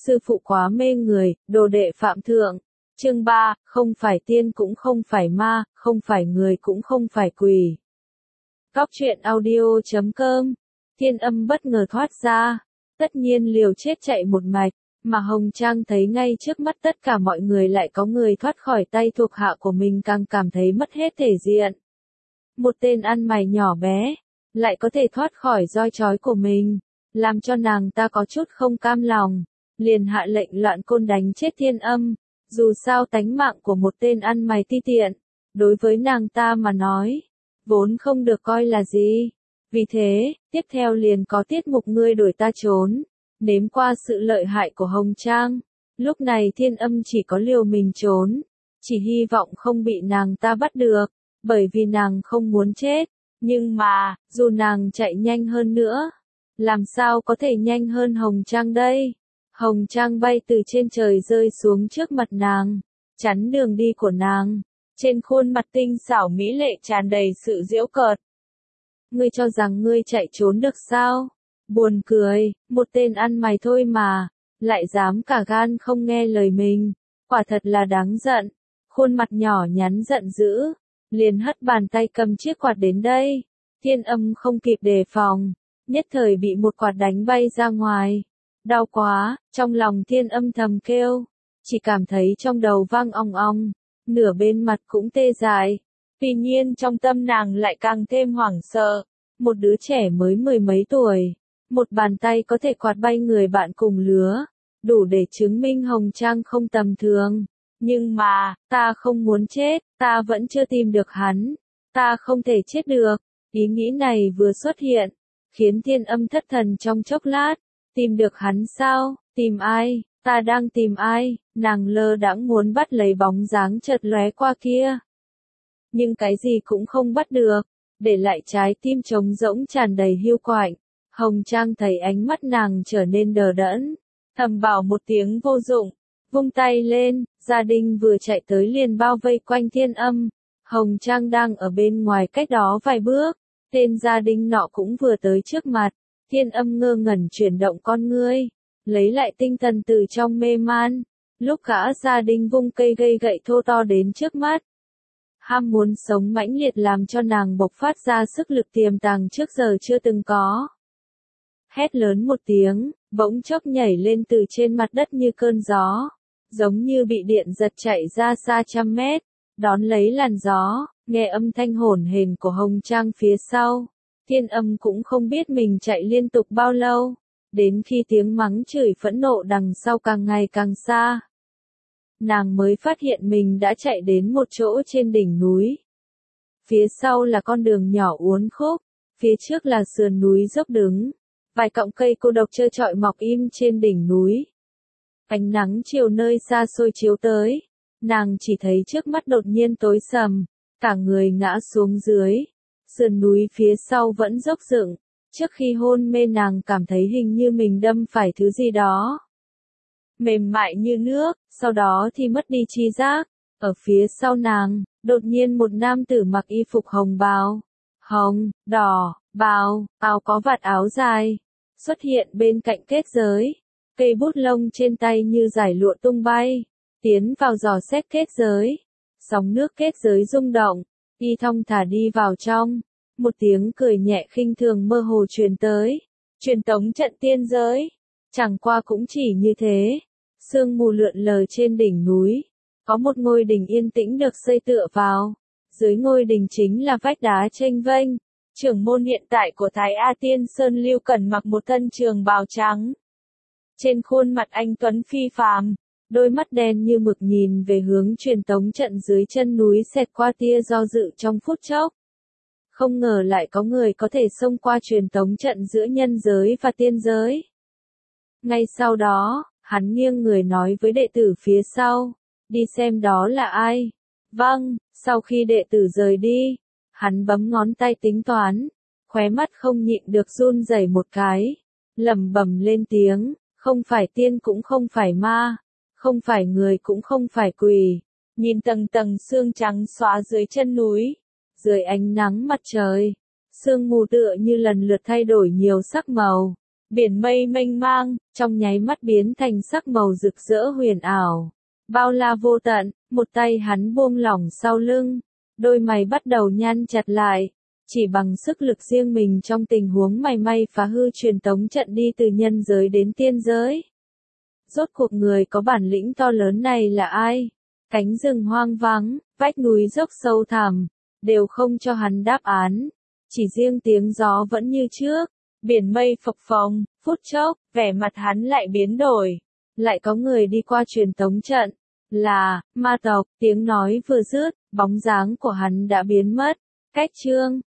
sư phụ quá mê người, đồ đệ phạm thượng. Chương 3, không phải tiên cũng không phải ma, không phải người cũng không phải quỷ. Góc truyện audio.com. Thiên Âm bất ngờ thoát ra, tất nhiên liều chết chạy một mạch, mà Hồng Trang thấy ngay trước mắt tất cả mọi người lại có người thoát khỏi tay thuộc hạ của mình càng cảm thấy mất hết thể diện. Một tên ăn mày nhỏ bé, lại có thể thoát khỏi roi trói của mình, làm cho nàng ta có chút không cam lòng, liền hạ lệnh loạn côn đánh chết Thiên Âm. Dù sao tánh mạng của một tên ăn mày ti tiện, đối với nàng ta mà nói, vốn không được coi là gì. Vì thế, tiếp theo liền có tiết mục ngươi đuổi ta trốn, nếm qua sự lợi hại của Hồng Trang. Lúc này Thiên Âm chỉ có liều mình trốn, chỉ hy vọng không bị nàng ta bắt được, bởi vì nàng không muốn chết. Nhưng mà, dù nàng chạy nhanh hơn nữa, làm sao có thể nhanh hơn Hồng Trang đây? Hồng Trang bay từ trên trời rơi xuống trước mặt nàng, chắn đường đi của nàng. Trên khuôn mặt tinh xảo mỹ lệ tràn đầy sự giễu cợt. Ngươi cho rằng ngươi chạy trốn được sao? Buồn cười, một tên ăn mày thôi mà, lại dám cả gan không nghe lời mình, quả thật là đáng giận. Khuôn mặt nhỏ nhắn giận dữ, liền hất bàn tay cầm chiếc quạt đến đây. Thiên Âm không kịp đề phòng, nhất thời bị một quạt đánh bay ra ngoài. Đau quá, trong lòng Thiên Âm thầm kêu, chỉ cảm thấy trong đầu vang ong ong, nửa bên mặt cũng tê dại. Tuy nhiên trong tâm nàng lại càng thêm hoảng sợ, một đứa trẻ mới mười mấy tuổi, một bàn tay có thể quạt bay người bạn cùng lứa, đủ để chứng minh Hồng Trang không tầm thường. Nhưng mà, ta không muốn chết, ta vẫn chưa tìm được hắn, ta không thể chết được. Ý nghĩ này vừa xuất hiện, khiến Thiên Âm thất thần trong chốc lát. Tìm được hắn sao? Tìm ai? Ta đang tìm ai? Nàng lơ đãng muốn bắt lấy bóng dáng chợt lóe qua kia. Nhưng cái gì cũng không bắt được, để lại trái tim trống rỗng tràn đầy hiu quạnh. Hồng Trang thấy ánh mắt nàng trở nên đờ đẫn, thầm bảo một tiếng vô dụng, vung tay lên, gia đình vừa chạy tới liền bao vây quanh Thiên Âm. Hồng Trang đang ở bên ngoài cách đó vài bước, tên gia đình nọ cũng vừa tới trước mặt. Thiên Âm ngơ ngẩn chuyển động con ngươi, lấy lại tinh thần từ trong mê man, lúc gã gia đình vung cây gây gậy thô to đến trước mắt. Ham muốn sống mãnh liệt làm cho nàng bộc phát ra sức lực tiềm tàng trước giờ chưa từng có. Hét lớn một tiếng, bỗng chốc nhảy lên từ trên mặt đất như cơn gió, giống như bị điện giật chạy ra xa trăm mét, đón lấy làn gió, nghe âm thanh hổn hển của Hồng Trang phía sau. Thiên Âm cũng không biết mình chạy liên tục bao lâu, đến khi tiếng mắng chửi phẫn nộ đằng sau càng ngày càng xa. Nàng mới phát hiện mình đã chạy đến một chỗ trên đỉnh núi. Phía sau là con đường nhỏ uốn khúc, phía trước là sườn núi dốc đứng, vài cọng cây cô độc trơ trọi mọc im trên đỉnh núi. Ánh nắng chiều nơi xa xôi chiếu tới, nàng chỉ thấy trước mắt đột nhiên tối sầm, cả người ngã xuống dưới. Sườn núi phía sau vẫn dốc dựng, trước khi hôn mê nàng cảm thấy hình như mình đâm phải thứ gì đó. Mềm mại như nước, sau đó thì mất đi tri giác. Ở phía sau nàng, đột nhiên một nam tử mặc y phục hồng bào, hồng, đỏ, bào, áo có vạt áo dài, xuất hiện bên cạnh kết giới. Cây bút lông trên tay như giải lụa tung bay, tiến vào dò xét kết giới. Sóng nước kết giới rung động. Y thong thả đi vào trong, một tiếng cười nhẹ khinh thường mơ hồ truyền tới. Truyền tống trận tiên giới. Chẳng qua cũng chỉ như thế. Sương mù lượn lờ trên đỉnh núi. Có một ngôi đình yên tĩnh được xây tựa vào. Dưới ngôi đình chính là vách đá chênh vênh. Trưởng môn hiện tại của Thái A Tiên Sơn Lưu Cẩn mặc một thân trường bào trắng. Trên khuôn mặt anh tuấn phi phàm. Đôi mắt đen như mực nhìn về hướng truyền tống trận dưới chân núi xẹt qua tia do dự trong phút chốc. Không ngờ lại có người có thể xông qua truyền tống trận giữa nhân giới và tiên giới. Ngay sau đó, hắn nghiêng người nói với đệ tử phía sau, đi xem đó là ai. Vâng, sau khi đệ tử rời đi, hắn bấm ngón tay tính toán, khóe mắt không nhịn được run rẩy một cái, lẩm bẩm lên tiếng, không phải tiên cũng không phải ma. Không phải người cũng không phải quỷ. Nhìn tầng tầng sương trắng xóa dưới chân núi, dưới ánh nắng mặt trời, sương mù tựa như lần lượt thay đổi nhiều sắc màu, Biển mây mênh mang, trong nháy mắt biến thành sắc màu rực rỡ huyền ảo. Bao la vô tận, một tay hắn buông lỏng sau lưng, đôi mày bắt đầu nhăn chặt lại. Chỉ bằng sức lực riêng mình trong tình huống mảy may phá hư truyền tống trận đi từ nhân giới đến tiên giới. Rốt cuộc người có bản lĩnh to lớn này là ai? Cánh rừng hoang vắng, vách núi dốc sâu thẳm, đều không cho hắn đáp án. Chỉ riêng tiếng gió vẫn như trước, biển mây phập phồng, phút chốc, vẻ mặt hắn lại biến đổi. Lại có người đi qua truyền tống trận, là ma tộc. Tiếng nói vừa dứt, bóng dáng của hắn đã biến mất. Cách chương